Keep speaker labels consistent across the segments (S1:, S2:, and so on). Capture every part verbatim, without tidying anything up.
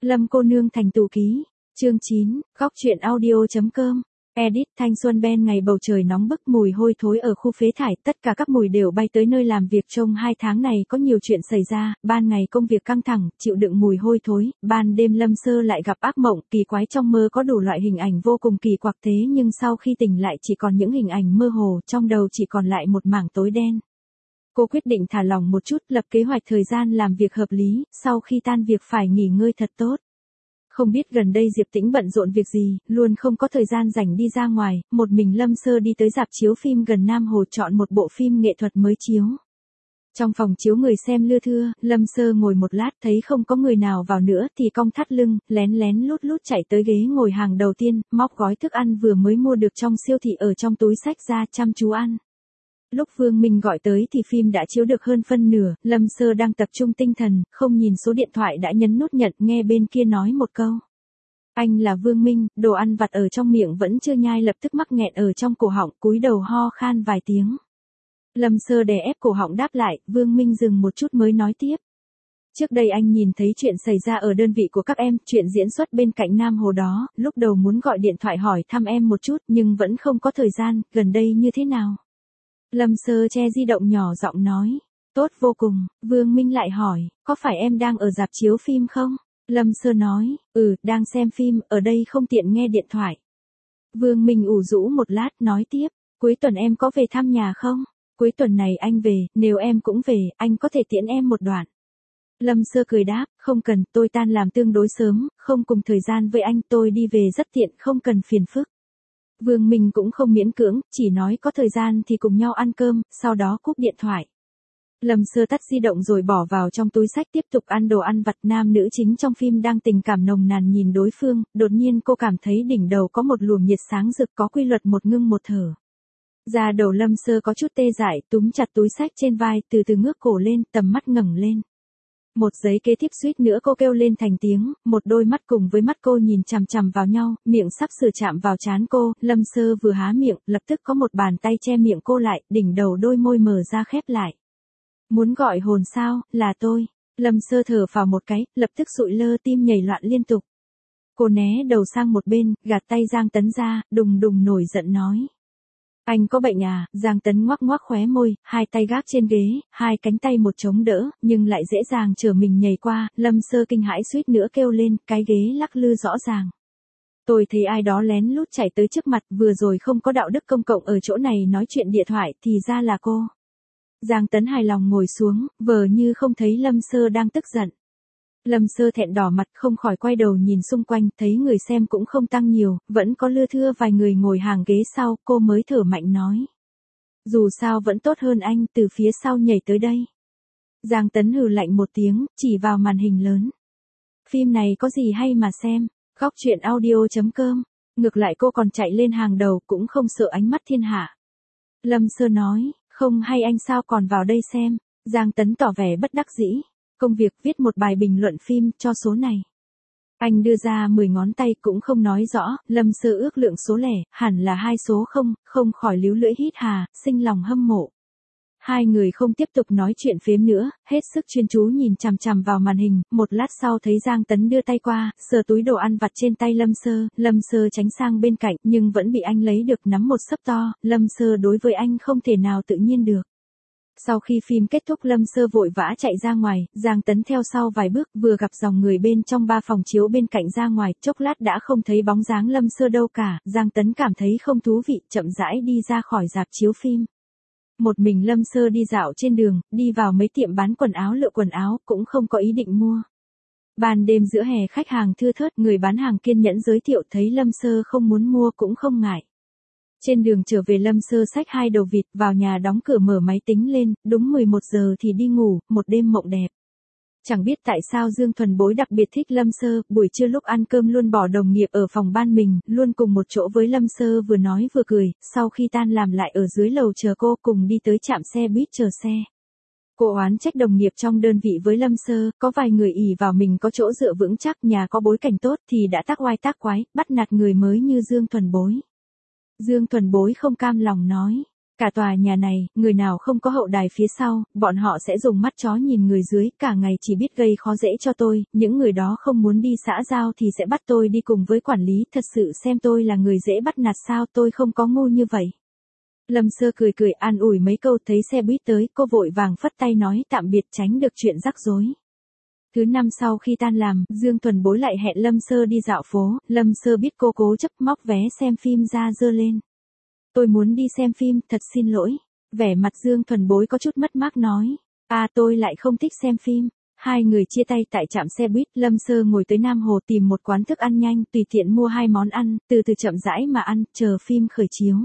S1: Lâm cô nương thành tù ký. Chương chín, góc truyện audio.com. Edit thanh xuân ben ngày bầu trời nóng bức mùi hôi thối ở khu phế thải, tất cả các mùi đều bay tới nơi làm việc. Trong hai tháng này có nhiều chuyện xảy ra, ban ngày công việc căng thẳng, chịu đựng mùi hôi thối, ban đêm Lâm Sơ lại gặp ác mộng, kỳ quái trong mơ có đủ loại hình ảnh vô cùng kỳ quặc thế nhưng sau khi tỉnh lại chỉ còn những hình ảnh mơ hồ, trong đầu chỉ còn lại một mảng tối đen. Cô quyết định thả lỏng một chút, lập kế hoạch thời gian làm việc hợp lý, sau khi tan việc phải nghỉ ngơi thật tốt. Không biết gần đây Diệp Tĩnh bận rộn việc gì, luôn không có thời gian rảnh đi ra ngoài, một mình Lâm Sơ đi tới rạp chiếu phim gần Nam Hồ chọn một bộ phim nghệ thuật mới chiếu. Trong phòng chiếu người xem lưa thưa, Lâm Sơ ngồi một lát thấy không có người nào vào nữa thì cong thắt lưng, lén lén lút lút chạy tới ghế ngồi hàng đầu tiên, móc gói thức ăn vừa mới mua được trong siêu thị ở trong túi xách ra chăm chú ăn. Lúc Vương Minh gọi tới thì phim đã chiếu được hơn phân nửa, Lâm Sơ đang tập trung tinh thần, không nhìn số điện thoại đã nhấn nút nhận, nghe bên kia nói một câu. Anh là Vương Minh, đồ ăn vặt ở trong miệng vẫn chưa nhai lập tức mắc nghẹn ở trong cổ họng, cúi đầu ho khan vài tiếng. Lâm Sơ đè ép cổ họng đáp lại, Vương Minh dừng một chút mới nói tiếp. Trước đây anh nhìn thấy chuyện xảy ra ở đơn vị của các em, chuyện diễn xuất bên cạnh Nam Hồ đó, lúc đầu muốn gọi điện thoại hỏi thăm em một chút nhưng vẫn không có thời gian, gần đây như thế nào? Lâm Sơ che di động nhỏ giọng nói, tốt vô cùng. Vương Minh lại hỏi, có phải em đang ở rạp chiếu phim không? Lâm Sơ nói, ừ, đang xem phim, ở đây không tiện nghe điện thoại. Vương Minh ủ rũ một lát nói tiếp, cuối tuần em có về thăm nhà không? Cuối tuần này anh về, nếu em cũng về, anh có thể tiễn em một đoạn. Lâm Sơ cười đáp, không cần, tôi tan làm tương đối sớm, không cùng thời gian với anh, tôi đi về rất tiện, không cần phiền phức. Vương Minh cũng không miễn cưỡng, chỉ nói có thời gian thì cùng nhau ăn cơm, sau đó cúp điện thoại. Lâm Sơ tắt di động rồi bỏ vào trong túi xách tiếp tục ăn đồ ăn vặt. Nam nữ chính trong phim đang tình cảm nồng nàn nhìn đối phương, đột nhiên cô cảm thấy đỉnh đầu có một luồng nhiệt sáng rực có quy luật một ngưng một thở. Da đầu Lâm Sơ có chút tê dại, túm chặt túi xách trên vai, từ từ ngước cổ lên, tầm mắt ngẩng lên. Một giây kế tiếp suýt nữa cô kêu lên thành tiếng, một đôi mắt cùng với mắt cô nhìn chằm chằm vào nhau, miệng sắp sửa chạm vào trán cô, Lâm Sơ vừa há miệng, lập tức có một bàn tay che miệng cô lại, đỉnh đầu đôi môi mở ra khép lại. Muốn gọi hồn sao, là tôi. Lâm Sơ thở phào một cái, lập tức sụi lơ, tim nhảy loạn liên tục. Cô né đầu sang một bên, gạt tay Giang Tấn ra, đùng đùng nổi giận nói. Anh có bệnh à? Giang Tấn ngoắc ngoắc khóe môi, hai tay gác trên ghế, hai cánh tay một chống đỡ, nhưng lại dễ dàng trở mình nhảy qua, Lâm Sơ kinh hãi suýt nữa kêu lên, cái ghế lắc lư rõ ràng. Tôi thấy ai đó lén lút chạy tới trước mặt, vừa rồi không có đạo đức công cộng ở chỗ này nói chuyện điện thoại, thì ra là cô. Giang Tấn hài lòng ngồi xuống, vờ như không thấy Lâm Sơ đang tức giận. Lâm Sơ thẹn đỏ mặt không khỏi quay đầu nhìn xung quanh, thấy người xem cũng không tăng nhiều, vẫn có lưa thưa vài người ngồi hàng ghế sau, cô mới thở mạnh nói. Dù sao vẫn tốt hơn anh, từ phía sau nhảy tới đây. Giang Tấn hừ lạnh một tiếng, chỉ vào màn hình lớn. Phim này có gì hay mà xem, góc truyện audio.com, ngược lại cô còn chạy lên hàng đầu cũng không sợ ánh mắt thiên hạ. Lâm Sơ nói, không hay anh sao còn vào đây xem, Giang Tấn tỏ vẻ bất đắc dĩ. Công việc viết một bài bình luận phim cho số này. Anh đưa ra mười ngón tay cũng không nói rõ, Lâm Sơ ước lượng số lẻ, hẳn là hai số không, không khỏi líu lưỡi hít hà, sinh lòng hâm mộ. Hai người không tiếp tục nói chuyện phếm nữa, hết sức chuyên chú nhìn chằm chằm vào màn hình, một lát sau thấy Giang Tấn đưa tay qua, sờ túi đồ ăn vặt trên tay Lâm Sơ, Lâm Sơ tránh sang bên cạnh nhưng vẫn bị anh lấy được nắm một xấp to, Lâm Sơ đối với anh không thể nào tự nhiên được. Sau khi phim kết thúc Lâm Sơ vội vã chạy ra ngoài, Giang Tấn theo sau vài bước vừa gặp dòng người bên trong ba phòng chiếu bên cạnh ra ngoài, chốc lát đã không thấy bóng dáng Lâm Sơ đâu cả, Giang Tấn cảm thấy không thú vị, chậm rãi đi ra khỏi rạp chiếu phim. Một mình Lâm Sơ đi dạo trên đường, đi vào mấy tiệm bán quần áo lựa quần áo, cũng không có ý định mua. Ban đêm giữa hè khách hàng thưa thớt, người bán hàng kiên nhẫn giới thiệu thấy Lâm Sơ không muốn mua cũng không ngại. Trên đường trở về Lâm Sơ xách hai đầu vịt vào nhà đóng cửa mở máy tính lên, đúng mười một giờ thì đi ngủ, một đêm mộng đẹp. Chẳng biết tại sao Dương Thuần Bối đặc biệt thích Lâm Sơ, buổi trưa lúc ăn cơm luôn bỏ đồng nghiệp ở phòng ban mình, luôn cùng một chỗ với Lâm Sơ vừa nói vừa cười, sau khi tan làm lại ở dưới lầu chờ cô cùng đi tới trạm xe buýt chờ xe. Cô oán trách đồng nghiệp trong đơn vị với Lâm Sơ, có vài người ỷ vào mình có chỗ dựa vững chắc, nhà có bối cảnh tốt thì đã tác oai tác quái, bắt nạt người mới như Dương Thuần Bối. Dương Thuần Bối không cam lòng nói, Cả tòa nhà này, người nào không có hậu đài phía sau, bọn họ sẽ dùng mắt chó nhìn người dưới, cả ngày chỉ biết gây khó dễ cho tôi, những người đó không muốn đi xã giao thì sẽ bắt tôi đi cùng với quản lý, thật sự xem tôi là người dễ bắt nạt sao, tôi không có ngu như vậy. Lâm Sơ cười cười an ủi mấy câu, thấy xe buýt tới, cô vội vàng phất tay nói tạm biệt tránh được chuyện rắc rối. Thứ năm sau khi tan làm, Dương Thuần Bối lại hẹn Lâm Sơ đi dạo phố, Lâm Sơ biết cô cố chấp móc vé xem phim ra giơ lên. Tôi muốn đi xem phim, thật xin lỗi. Vẻ mặt Dương Thuần Bối có chút mất mát nói. À tôi lại không thích xem phim. Hai người chia tay tại trạm xe buýt, Lâm Sơ ngồi tới Nam Hồ tìm một quán thức ăn nhanh, tùy tiện mua hai món ăn, từ từ chậm rãi mà ăn, chờ phim khởi chiếu.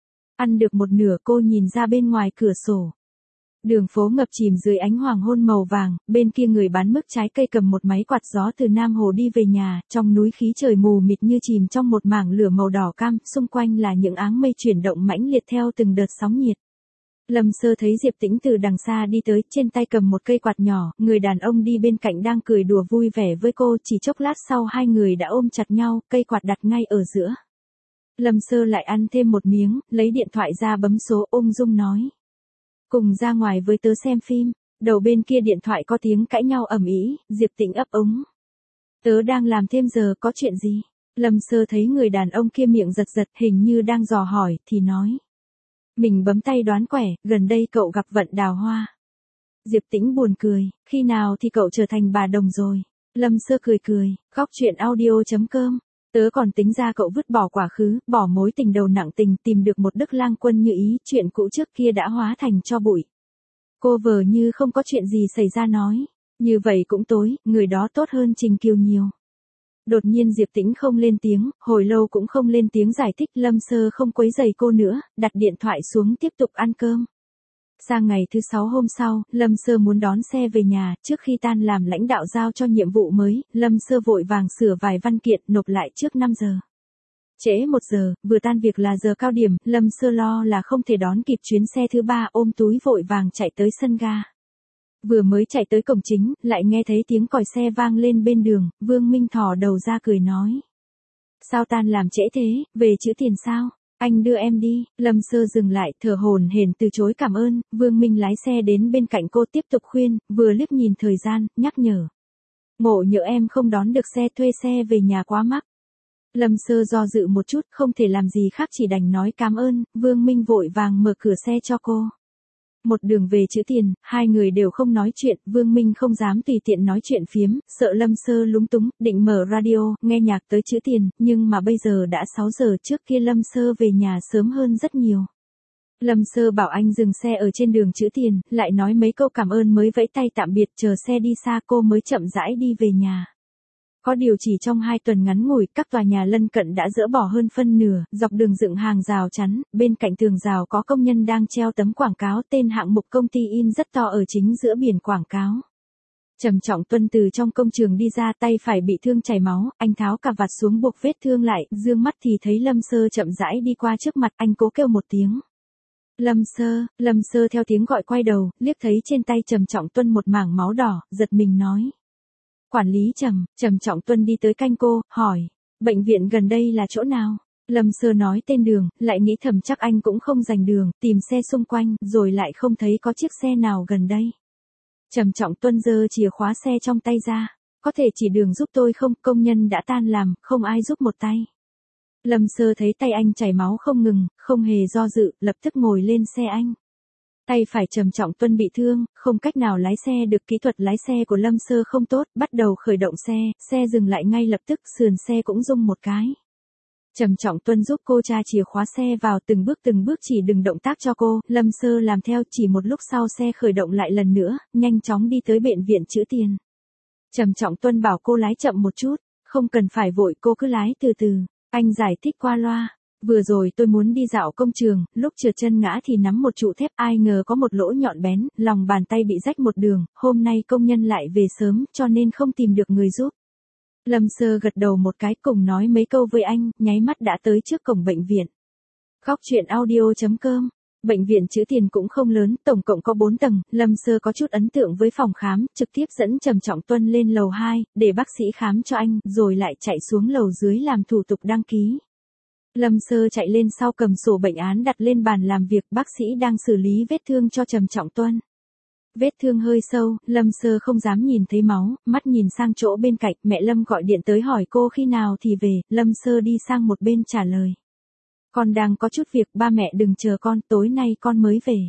S1: Ăn được một nửa cô nhìn ra bên ngoài cửa sổ. Đường phố ngập chìm dưới ánh hoàng hôn màu vàng, bên kia người bán mứt trái cây cầm một máy quạt gió từ Nam Hồ đi về nhà, trong núi khí trời mù mịt như chìm trong một mảng lửa màu đỏ cam, xung quanh là những áng mây chuyển động mãnh liệt theo từng đợt sóng nhiệt. Lâm Sơ thấy Diệp Tĩnh từ đằng xa đi tới, trên tay cầm một cây quạt nhỏ, người đàn ông đi bên cạnh đang cười đùa vui vẻ với cô, chỉ chốc lát sau hai người đã ôm chặt nhau, cây quạt đặt ngay ở giữa. Lâm Sơ lại ăn thêm một miếng, lấy điện thoại ra bấm số, ung dung nói. Cùng ra ngoài với tớ xem phim, đầu bên kia điện thoại có tiếng cãi nhau ầm ĩ, Diệp Tĩnh ấp úng. Tớ đang làm thêm giờ, có chuyện gì? Lâm Sơ thấy người đàn ông kia miệng giật giật, hình như đang dò hỏi, thì nói. Mình bấm tay đoán quẻ, gần đây cậu gặp vận đào hoa. Diệp Tĩnh buồn cười, khi nào thì cậu trở thành bà đồng rồi? Lâm Sơ cười cười, góc chuyện audio chấm com. Tớ còn tính ra cậu vứt bỏ quá khứ, bỏ mối tình đầu nặng tình, tìm được một đức lang quân như ý, chuyện cũ trước kia đã hóa thành tro bụi. Cô vờ như không có chuyện gì xảy ra nói, như vậy cũng tối, người đó tốt hơn Trình Kiều nhiều. Đột nhiên Diệp Tĩnh không lên tiếng, hồi lâu cũng không lên tiếng giải thích, Lâm Sơ không quấy rầy cô nữa, đặt điện thoại xuống tiếp tục ăn cơm. Sang ngày thứ sáu hôm sau, Lâm Sơ muốn đón xe về nhà, trước khi tan làm lãnh đạo giao cho nhiệm vụ mới, Lâm Sơ vội vàng sửa vài văn kiện nộp lại trước năm giờ. Trễ một giờ, vừa tan việc là giờ cao điểm, Lâm Sơ lo là không thể đón kịp chuyến xe thứ ba, ôm túi vội vàng chạy tới sân ga. Vừa mới chạy tới cổng chính, lại nghe thấy tiếng còi xe vang lên bên đường, Vương Minh thò đầu ra cười nói. Sao tan làm trễ thế, về chữ tiền sao? Anh đưa em đi. Lâm Sơ dừng lại, thở hổn hển từ chối cảm ơn, Vương Minh lái xe đến bên cạnh cô tiếp tục khuyên, vừa liếc nhìn thời gian, nhắc nhở. Ngộ nhỡ em không đón được xe, thuê xe về nhà quá mắc. Lâm Sơ do dự một chút, không thể làm gì khác chỉ đành nói cảm ơn, Vương Minh vội vàng mở cửa xe cho cô. Một đường về chữ tiền, hai người đều không nói chuyện, Vương Minh không dám tùy tiện nói chuyện phiếm, sợ Lâm Sơ lúng túng, định mở radio, nghe nhạc tới chữ tiền, nhưng mà bây giờ đã sáu giờ, trước kia Lâm Sơ về nhà sớm hơn rất nhiều. Lâm Sơ bảo anh dừng xe ở trên đường chữ tiền, lại nói mấy câu cảm ơn mới vẫy tay tạm biệt, chờ xe đi xa cô mới chậm rãi đi về nhà. Có điều chỉ trong hai tuần ngắn ngủi, các tòa nhà lân cận đã dỡ bỏ hơn phân nửa, dọc đường dựng hàng rào chắn, bên cạnh tường rào có công nhân đang treo tấm quảng cáo, tên hạng mục công ty in rất to ở chính giữa biển quảng cáo. Trầm Trọng Tuân từ trong công trường đi ra, tay phải bị thương chảy máu, anh tháo cà vạt xuống buộc vết thương lại, dương mắt thì thấy Lâm Sơ chậm rãi đi qua trước mặt, anh cố kêu một tiếng. Lâm Sơ, Lâm Sơ theo tiếng gọi quay đầu, liếc thấy trên tay Trầm Trọng Tuân một mảng máu đỏ, giật mình nói. Quản lý Trầm, Trầm Trọng Tuân đi tới canh cô, hỏi, bệnh viện gần đây là chỗ nào? Lâm Sơ nói tên đường, lại nghĩ thầm chắc anh cũng không dành đường, tìm xe xung quanh, rồi lại không thấy có chiếc xe nào gần đây. Trầm Trọng Tuân giơ chìa khóa xe trong tay ra, có thể chỉ đường giúp tôi không, công nhân đã tan làm, không ai giúp một tay. Lâm Sơ thấy tay anh chảy máu không ngừng, không hề do dự, lập tức ngồi lên xe anh. Tay phải Trầm Trọng Tuân bị thương, không cách nào lái xe được, kỹ thuật lái xe của Lâm Sơ không tốt, bắt đầu khởi động xe, xe dừng lại ngay lập tức, sườn xe cũng rung một cái. Trầm Trọng Tuân giúp cô tra chìa khóa xe vào, từng bước từng bước chỉ đừng động tác cho cô, Lâm Sơ làm theo, chỉ một lúc sau xe khởi động lại lần nữa, nhanh chóng đi tới bệnh viện chữ tiền. Trầm Trọng Tuân bảo cô lái chậm một chút, không cần phải vội, cô cứ lái từ từ, anh giải thích qua loa. Vừa rồi tôi muốn đi dạo công trường, lúc trượt chân ngã thì nắm một trụ thép, ai ngờ có một lỗ nhọn bén, lòng bàn tay bị rách một đường, hôm nay công nhân lại về sớm, cho nên không tìm được người giúp. Lâm Sơ gật đầu một cái, cùng nói mấy câu với anh, nháy mắt đã tới trước cổng bệnh viện. Góc chuyện audio chấm com. Bệnh viện chữ tiền cũng không lớn, tổng cộng có bốn tầng, Lâm Sơ có chút ấn tượng với phòng khám, trực tiếp dẫn Trầm Trọng Tuân lên lầu hai, để bác sĩ khám cho anh, rồi lại chạy xuống lầu dưới làm thủ tục đăng ký. Lâm Sơ chạy lên sau cầm sổ bệnh án đặt lên bàn làm việc, bác sĩ đang xử lý vết thương cho Trầm Trọng Tuân. Vết thương hơi sâu, Lâm Sơ không dám nhìn thấy máu, mắt nhìn sang chỗ bên cạnh, mẹ Lâm gọi điện tới hỏi cô khi nào thì về, Lâm Sơ đi sang một bên trả lời. Con đang có chút việc, ba mẹ đừng chờ con, tối nay con mới về.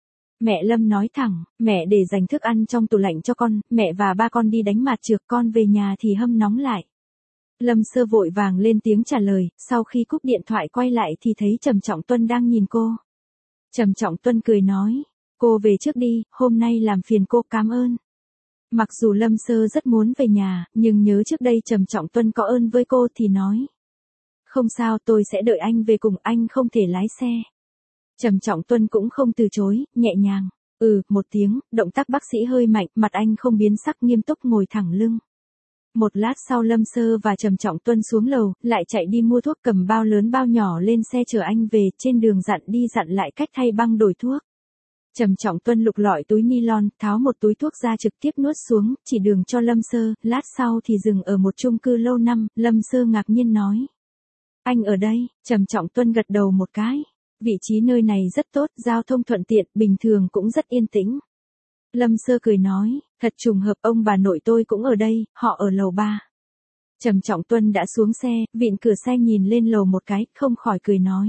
S1: Mẹ Lâm nói thẳng, mẹ để dành thức ăn trong tủ lạnh cho con, mẹ và ba con đi đánh mạt trược, con về nhà thì hâm nóng lại. Lâm Sơ vội vàng lên tiếng trả lời, sau khi cúp điện thoại quay lại thì thấy Trầm Trọng Tuân đang nhìn cô. Trầm Trọng Tuân cười nói, cô về trước đi, hôm nay làm phiền cô, cảm ơn. Mặc dù Lâm Sơ rất muốn về nhà, nhưng nhớ trước đây Trầm Trọng Tuân có ơn với cô thì nói. Không sao, tôi sẽ đợi anh về cùng, anh không thể lái xe. Trầm Trọng Tuân cũng không từ chối, nhẹ nhàng, ừ, một tiếng, động tác bác sĩ hơi mạnh, mặt anh không biến sắc, nghiêm túc ngồi thẳng lưng. Một lát sau Lâm Sơ và Trầm Trọng Tuân xuống lầu, lại chạy đi mua thuốc, cầm bao lớn bao nhỏ lên xe chở anh về, trên đường dặn đi dặn lại cách thay băng đổi thuốc. Trầm Trọng Tuân lục lọi túi nylon, tháo một túi thuốc ra trực tiếp nuốt xuống, chỉ đường cho Lâm Sơ, lát sau thì dừng ở một chung cư lâu năm, Lâm Sơ ngạc nhiên nói. Anh ở đây, Trầm Trọng Tuân gật đầu một cái. Vị trí nơi này rất tốt, giao thông thuận tiện, bình thường cũng rất yên tĩnh. Lâm Sơ cười nói, thật trùng hợp, ông bà nội tôi cũng ở đây, họ ở lầu ba. Trầm Trọng Tuân đã xuống xe, vịn cửa xe nhìn lên lầu một cái, không khỏi cười nói.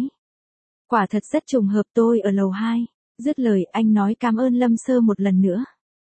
S1: Quả thật rất trùng hợp, tôi ở lầu hai. Dứt lời anh nói cảm ơn Lâm Sơ một lần nữa.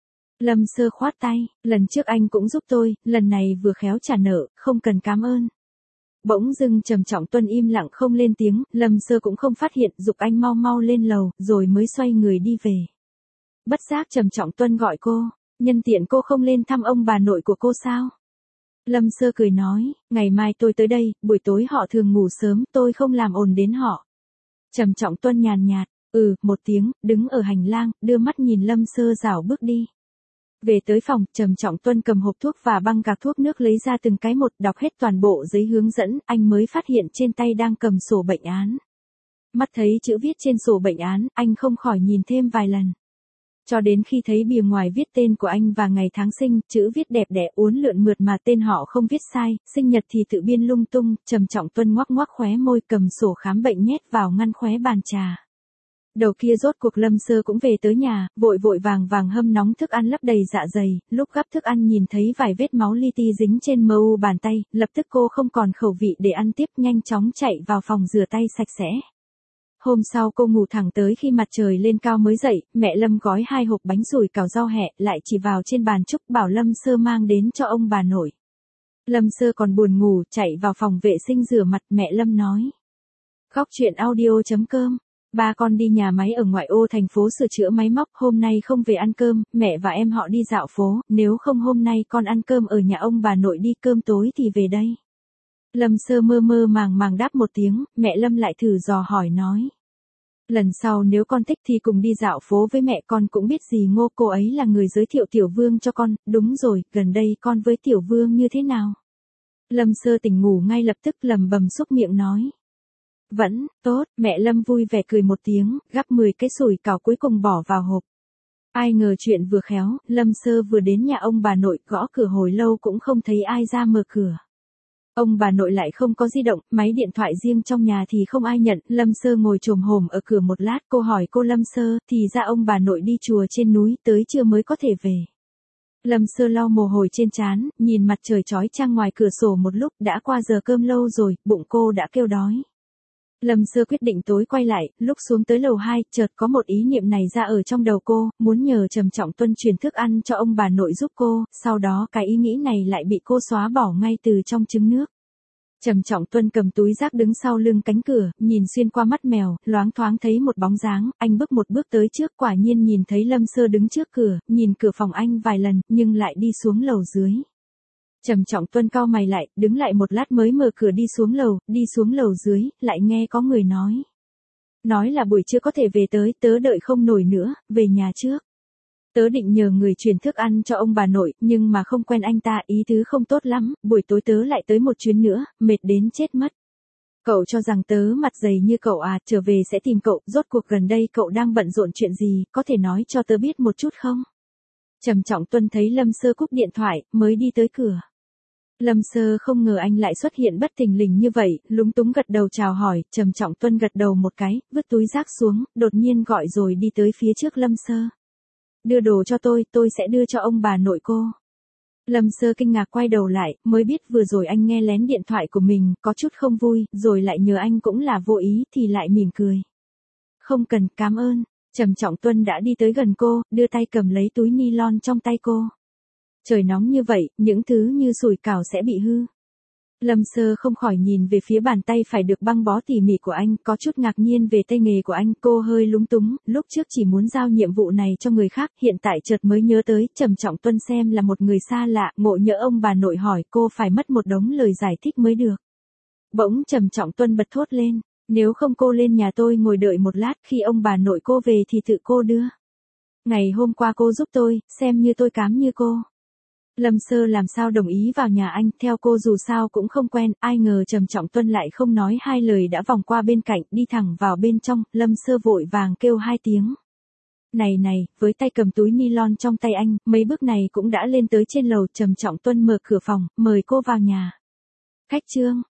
S1: Lâm Sơ khoát tay, lần trước anh cũng giúp tôi, lần này vừa khéo trả nợ, không cần cảm ơn. Bỗng dưng Trầm Trọng Tuân im lặng không lên tiếng, Lâm Sơ cũng không phát hiện, giục anh mau mau lên lầu, rồi mới xoay người đi về. Bất giác Trầm Trọng Tuân gọi cô, nhân tiện cô không lên thăm ông bà nội của cô sao? Lâm Sơ cười nói, ngày mai tôi tới đây, buổi tối họ thường ngủ sớm, tôi không làm ồn đến họ. Trầm Trọng Tuân nhàn nhạt, ừ, một tiếng, đứng ở hành lang, đưa mắt nhìn Lâm Sơ rảo bước đi. Về tới phòng, Trầm Trọng Tuân cầm hộp thuốc và băng gạc thuốc nước lấy ra từng cái một, đọc hết toàn bộ giấy hướng dẫn, anh mới phát hiện trên tay đang cầm sổ bệnh án. Mắt thấy chữ viết trên sổ bệnh án, anh không khỏi nhìn thêm vài lần. Cho đến khi thấy bìa ngoài viết tên của anh và ngày tháng sinh, chữ viết đẹp đẽ uốn lượn mượt mà tên họ không viết sai, sinh nhật thì tự biên lung tung, Trầm Trọng Tuân ngoắc ngoắc khóe môi, cầm sổ khám bệnh nhét vào ngăn khóe bàn trà. Đầu kia rốt cuộc Lâm Sơ cũng về tới nhà, vội vội vàng vàng hâm nóng thức ăn lấp đầy dạ dày, lúc gắp thức ăn nhìn thấy vài vết máu li ti dính trên mờ u bàn tay, lập tức cô không còn khẩu vị để ăn tiếp, nhanh chóng chạy vào phòng rửa tay sạch sẽ. Hôm sau cô ngủ thẳng tới khi mặt trời lên cao mới dậy, mẹ Lâm gói hai hộp bánh rùi cảo rau hẹ, lại chỉ vào trên bàn trúc bảo Lâm Sơ mang đến cho ông bà nội. Lâm Sơ còn buồn ngủ, chạy vào phòng vệ sinh rửa mặt, mẹ Lâm nói. Góc truyện audio chấm com. Ba con đi nhà máy ở ngoại ô thành phố sửa chữa máy móc, hôm nay không về ăn cơm, mẹ và em họ đi dạo phố, nếu không hôm nay con ăn cơm ở nhà ông bà nội đi, cơm tối thì về đây. Lâm Sơ mơ mơ màng màng đáp một tiếng, mẹ Lâm lại thử dò hỏi nói. Lần sau nếu con thích thì cùng đi dạo phố với mẹ, con cũng biết gì Ngô, cô ấy là người giới thiệu Tiểu Vương cho con, đúng rồi, gần đây con với Tiểu Vương như thế nào? Lâm Sơ tỉnh ngủ ngay lập tức lầm bầm xúc miệng nói. Vẫn, tốt, mẹ Lâm vui vẻ cười một tiếng, gắp mười cái sủi cảo cuối cùng bỏ vào hộp. Ai ngờ chuyện vừa khéo, Lâm Sơ vừa đến nhà ông bà nội, gõ cửa hồi lâu cũng không thấy ai ra mở cửa. Ông bà nội lại không có di động, máy điện thoại riêng trong nhà thì không ai nhận, Lâm Sơ ngồi chồm hổm ở cửa một lát, cô hỏi cô Lâm Sơ, thì ra ông bà nội đi chùa trên núi, tới trưa mới có thể về. Lâm Sơ lau mồ hôi trên trán, nhìn mặt trời chói chang ngoài cửa sổ một lúc, đã qua giờ cơm lâu rồi, bụng cô đã kêu đói. Lâm Sơ quyết định tối quay lại, lúc xuống tới lầu hai, chợt có một ý niệm này ra ở trong đầu cô, muốn nhờ Trầm Trọng Tuân truyền thức ăn cho ông bà nội giúp cô, sau đó cái ý nghĩ này lại bị cô xóa bỏ ngay từ trong trứng nước. Trầm Trọng Tuân cầm túi rác đứng sau lưng cánh cửa, nhìn xuyên qua mắt mèo, loáng thoáng thấy một bóng dáng, anh bước một bước tới trước, quả nhiên nhìn thấy Lâm Sơ đứng trước cửa, nhìn cửa phòng anh vài lần, nhưng lại đi xuống lầu dưới. Trầm Trọng Tuân cau mày lại, đứng lại một lát mới mở cửa đi xuống lầu, đi xuống lầu dưới, lại nghe có người nói. Nói là buổi trưa có thể về tới, tớ đợi không nổi nữa, về nhà trước. Tớ định nhờ người truyền thức ăn cho ông bà nội, nhưng mà không quen anh ta, ý tứ không tốt lắm, buổi tối tớ lại tới một chuyến nữa, mệt đến chết mất. Cậu cho rằng tớ mặt dày như cậu à, trở về sẽ tìm cậu, rốt cuộc gần đây cậu đang bận rộn chuyện gì, có thể nói cho tớ biết một chút không? Trầm Trọng Tuân thấy Lâm Sơ cúp điện thoại, mới đi tới cửa. Lâm Sơ không ngờ anh lại xuất hiện bất thình lình như vậy, lúng túng gật đầu chào hỏi, Trầm Trọng Tuân gật đầu một cái, vứt túi rác xuống, đột nhiên gọi rồi đi tới phía trước Lâm Sơ. Đưa đồ cho tôi, tôi sẽ đưa cho ông bà nội cô. Lâm Sơ kinh ngạc quay đầu lại, mới biết vừa rồi anh nghe lén điện thoại của mình, có chút không vui, rồi lại nhớ anh cũng là vô ý thì lại mỉm cười. Không cần, cảm ơn. Trầm Trọng Tuân đã đi tới gần cô, đưa tay cầm lấy túi ni lon trong tay cô. Trời nóng như vậy, những thứ như sủi cảo sẽ bị hư. Lâm Sơ không khỏi nhìn về phía bàn tay phải được băng bó tỉ mỉ của anh, có chút ngạc nhiên về tay nghề của anh, cô hơi lúng túng, lúc trước chỉ muốn giao nhiệm vụ này cho người khác, hiện tại chợt mới nhớ tới, Trầm Trọng Tuân xem là một người xa lạ, ngộ nhỡ ông bà nội hỏi cô phải mất một đống lời giải thích mới được. Bỗng Trầm Trọng Tuân bật thốt lên, nếu không cô lên nhà tôi ngồi đợi một lát, khi ông bà nội cô về thì tự cô đưa. Ngày hôm qua cô giúp tôi, xem như tôi cám như cô. Lâm Sơ làm sao đồng ý vào nhà anh, theo cô dù sao cũng không quen, ai ngờ Trầm Trọng Tuân lại không nói hai lời đã vòng qua bên cạnh, đi thẳng vào bên trong, Lâm Sơ vội vàng kêu hai tiếng. Này này, với tay cầm túi ni lon trong tay anh, mấy bước này cũng đã lên tới trên lầu, Trầm Trọng Tuân mở cửa phòng, mời cô vào nhà. Khách trương,